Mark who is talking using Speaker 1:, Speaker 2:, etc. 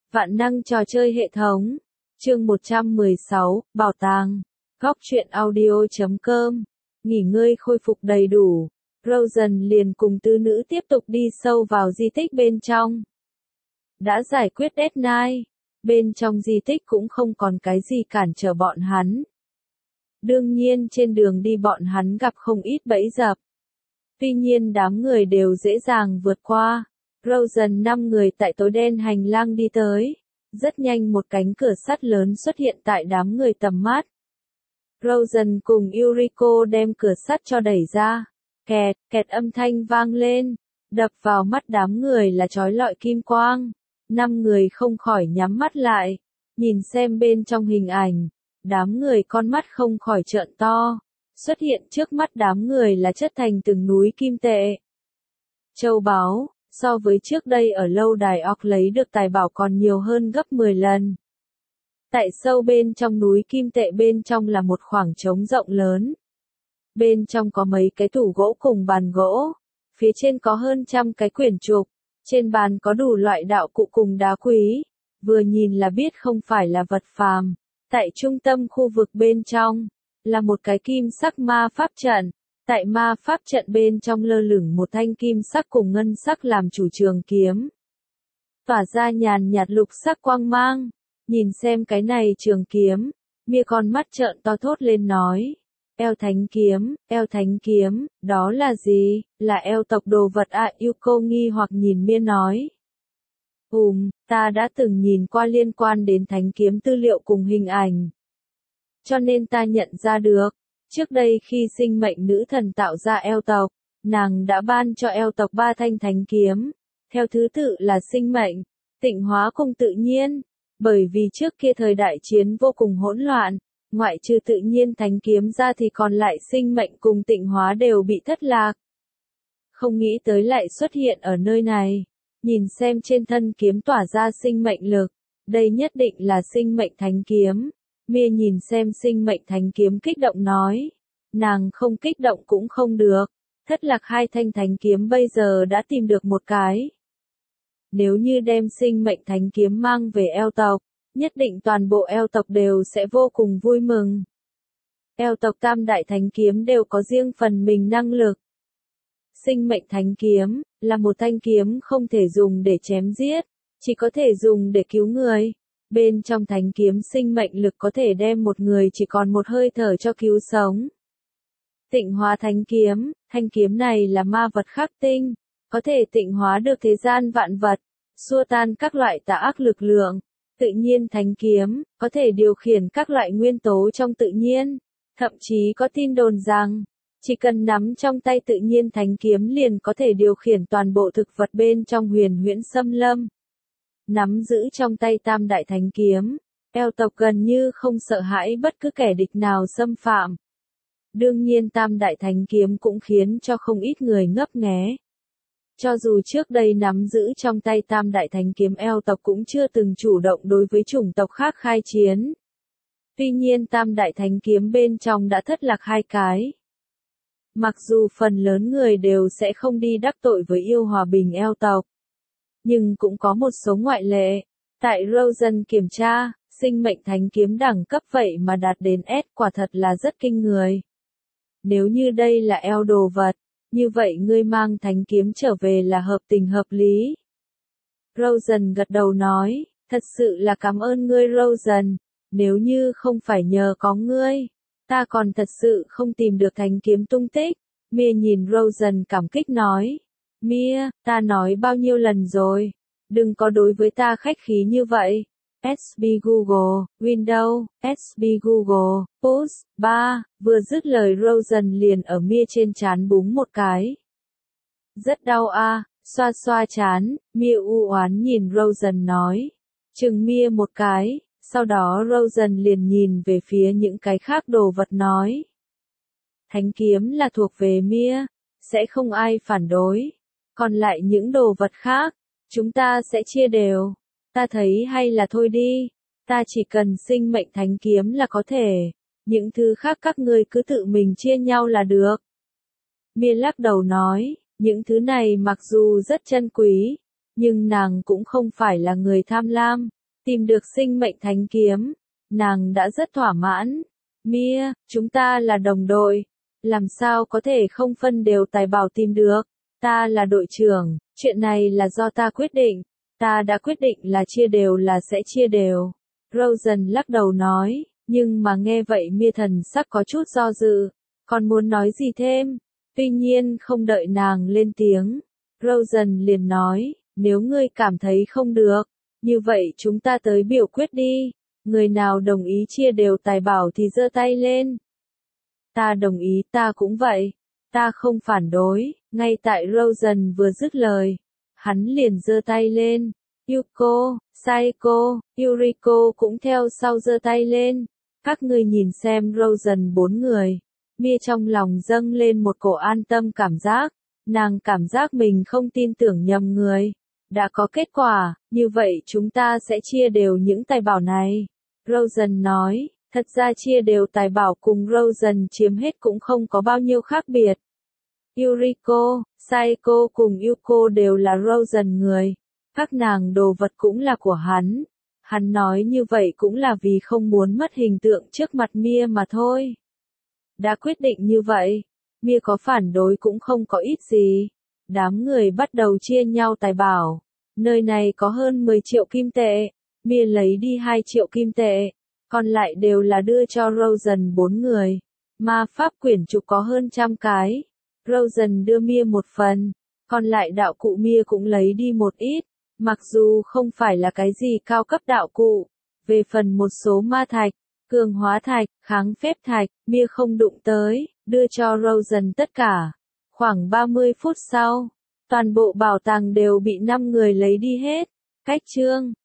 Speaker 1: Vạn năng trò chơi hệ thống. Chương 116, Bảo tàng. Góc truyện audio.com. Nghỉ ngơi khôi phục đầy đủ. Rosen liền cùng tứ nữ tiếp tục đi sâu vào di tích bên trong. Đã giải quyết Death bên trong di tích cũng không còn cái gì cản trở bọn hắn. Đương nhiên trên đường đi bọn hắn gặp không ít bẫy dập. Tuy nhiên đám người đều dễ dàng vượt qua. Rosen 5 người tại tối đen hành lang đi tới. Rất nhanh một cánh cửa sắt lớn xuất hiện tại đám người tầm mắt. Rosen cùng Yuriko đem cửa sắt cho đẩy ra. Kẹt, kẹt âm thanh vang lên. Đập vào mắt đám người là chói lọi kim quang. 5 người không khỏi nhắm mắt lại. Nhìn xem bên trong hình ảnh. Đám người con mắt không khỏi trợn to. Xuất hiện trước mắt đám người là chất thành từng núi kim tệ. Châu báu, so với trước đây ở lâu đài Orc lấy được tài bảo còn nhiều hơn gấp 10 lần. Tại sâu bên trong núi kim tệ bên trong là một khoảng trống rộng lớn. Bên trong có mấy cái tủ gỗ cùng bàn gỗ. Phía trên có hơn 100 cái quyển trục. Trên bàn có đủ loại đạo cụ cùng đá quý. Vừa nhìn là biết không phải là vật phàm. Tại trung tâm khu vực bên trong, là một cái kim sắc ma pháp trận. Tại ma pháp trận bên trong lơ lửng một thanh kim sắc cùng ngân sắc làm chủ trường kiếm. Tỏa ra nhàn nhạt lục sắc quang mang. Nhìn xem cái này trường kiếm, Mia con mắt trợn to thốt lên nói. Eo thánh kiếm, đó là gì? Là eo tộc đồ vật à? Yuko nghi hoặc nhìn Mia nói. Ta đã từng nhìn qua liên quan đến thánh kiếm tư liệu cùng hình ảnh. Cho nên ta nhận ra được, trước đây khi sinh mệnh nữ thần tạo ra eo tộc, nàng đã ban cho eo tộc 3 thanh thánh kiếm, theo thứ tự là sinh mệnh, tịnh hóa cùng tự nhiên, bởi vì trước kia thời đại chiến vô cùng hỗn loạn, ngoại trừ tự nhiên thánh kiếm ra thì còn lại sinh mệnh cùng tịnh hóa đều bị thất lạc. Không nghĩ tới lại xuất hiện ở nơi này. Nhìn xem trên thân kiếm tỏa ra sinh mệnh lực, đây nhất định là sinh mệnh thánh kiếm. Mia nhìn xem sinh mệnh thánh kiếm kích động nói, nàng không kích động cũng không được, thất lạc 2 thanh thánh kiếm bây giờ đã tìm được một cái. Nếu như đem sinh mệnh thánh kiếm mang về eo tộc, nhất định toàn bộ eo tộc đều sẽ vô cùng vui mừng. Eo tộc tam đại thánh kiếm đều có riêng phần mình năng lực. Sinh mệnh thánh kiếm là một thanh kiếm không thể dùng để chém giết, chỉ có thể dùng để cứu người. Bên trong thánh kiếm sinh mệnh lực có thể đem một người chỉ còn một hơi thở cho cứu sống. Tịnh hóa thánh kiếm này là ma vật khắc tinh, có thể tịnh hóa được thế gian vạn vật, xua tan các loại tà ác lực lượng. Tự nhiên thánh kiếm, có thể điều khiển các loại nguyên tố trong tự nhiên, thậm chí có tin đồn rằng, chỉ cần nắm trong tay tự nhiên thánh kiếm liền có thể điều khiển toàn bộ thực vật bên trong huyền huyễn xâm lâm. Nắm giữ trong tay tam đại thánh kiếm, eo tộc gần như không sợ hãi bất cứ kẻ địch nào xâm phạm. Đương nhiên tam đại thánh kiếm cũng khiến cho không ít người ngấp nghé. Cho dù trước đây nắm giữ trong tay tam đại thánh kiếm eo tộc cũng chưa từng chủ động đối với chủng tộc khác khai chiến. Tuy nhiên tam đại thánh kiếm bên trong đã thất lạc 2 cái. Mặc dù phần lớn người đều sẽ không đi đắc tội với yêu hòa bình eo tộc. Nhưng cũng có một số ngoại lệ. Tại Rosen kiểm tra, sinh mệnh thánh kiếm đẳng cấp vậy mà đạt đến S quả thật là rất kinh người. Nếu như đây là eo đồ vật, như vậy ngươi mang thánh kiếm trở về là hợp tình hợp lý. Rosen gật đầu nói, thật sự là cảm ơn ngươi Rosen, nếu như không phải nhờ có ngươi, ta còn thật sự không tìm được thánh kiếm tung tích. Mia nhìn Rosen cảm kích nói. Mia, ta nói bao nhiêu lần rồi, đừng có đối với ta khách khí như vậy. SB Google, Windows, SB Google, Push, 3, vừa dứt lời Rosen liền ở Mia trên trán búng một cái. Rất đau à, xoa xoa trán, Mia u oán nhìn Rosen nói. Chừng Mia một cái, sau đó Rosen liền nhìn về phía những cái khác đồ vật nói. Thánh kiếm là thuộc về Mia, sẽ không ai phản đối. Còn lại những đồ vật khác, chúng ta sẽ chia đều. Ta thấy hay là thôi đi, ta chỉ cần sinh mệnh thánh kiếm là có thể, những thứ khác các ngươi cứ tự mình chia nhau là được. Mia lắc đầu nói, những thứ này mặc dù rất chân quý, nhưng nàng cũng không phải là người tham lam, tìm được sinh mệnh thánh kiếm. Nàng đã rất thỏa mãn. Mia, chúng ta là đồng đội. Làm sao có thể không phân đều tài bảo tìm được? Ta là đội trưởng, chuyện này là do ta quyết định. Ta đã quyết định là chia đều là sẽ chia đều. Rosen lắc đầu nói, nhưng mà nghe vậy Mia thần sắc có chút do dự. Còn muốn nói gì thêm? Tuy nhiên không đợi nàng lên tiếng. Rosen liền nói, nếu ngươi cảm thấy không được, như vậy chúng ta tới biểu quyết đi. Người nào đồng ý chia đều tài bảo thì giơ tay lên. Ta đồng ý, ta cũng vậy. Ta không phản đối. Ngay tại Rosen vừa dứt lời, hắn liền giơ tay lên. Yuko, Saeko, Yuriko cũng theo sau giơ tay lên. Các ngươi nhìn xem Rosen 4 người. Mia trong lòng dâng lên một cổ an tâm cảm giác. Nàng cảm giác mình không tin tưởng nhầm người. Đã có kết quả, như vậy chúng ta sẽ chia đều những tài bảo này. Rosen nói, thật ra chia đều tài bảo cùng Rosen chiếm hết cũng không có bao nhiêu khác biệt. Yuriko, Saeko cùng Yuko đều là Rosen người. Các nàng đồ vật cũng là của hắn. Hắn nói như vậy cũng là vì không muốn mất hình tượng trước mặt Mia mà thôi. Đã quyết định như vậy, Mia có phản đối cũng không có ít gì. Đám người bắt đầu chia nhau tài bảo. Nơi này có hơn 10 triệu kim tệ. Mia lấy đi 2 triệu kim tệ. Còn lại đều là đưa cho Rosen 4 người. Ma pháp quyển trục có hơn 100 cái. Rosen đưa Mia một phần. Còn lại đạo cụ Mia cũng lấy đi một ít. Mặc dù không phải là cái gì cao cấp đạo cụ. Về phần một số ma thạch, cường hóa thạch, kháng phép thạch, Mia không đụng tới, đưa cho Rosen tất cả. Khoảng 30 phút sau, toàn bộ bảo tàng đều bị 5 người lấy đi hết. Cách chương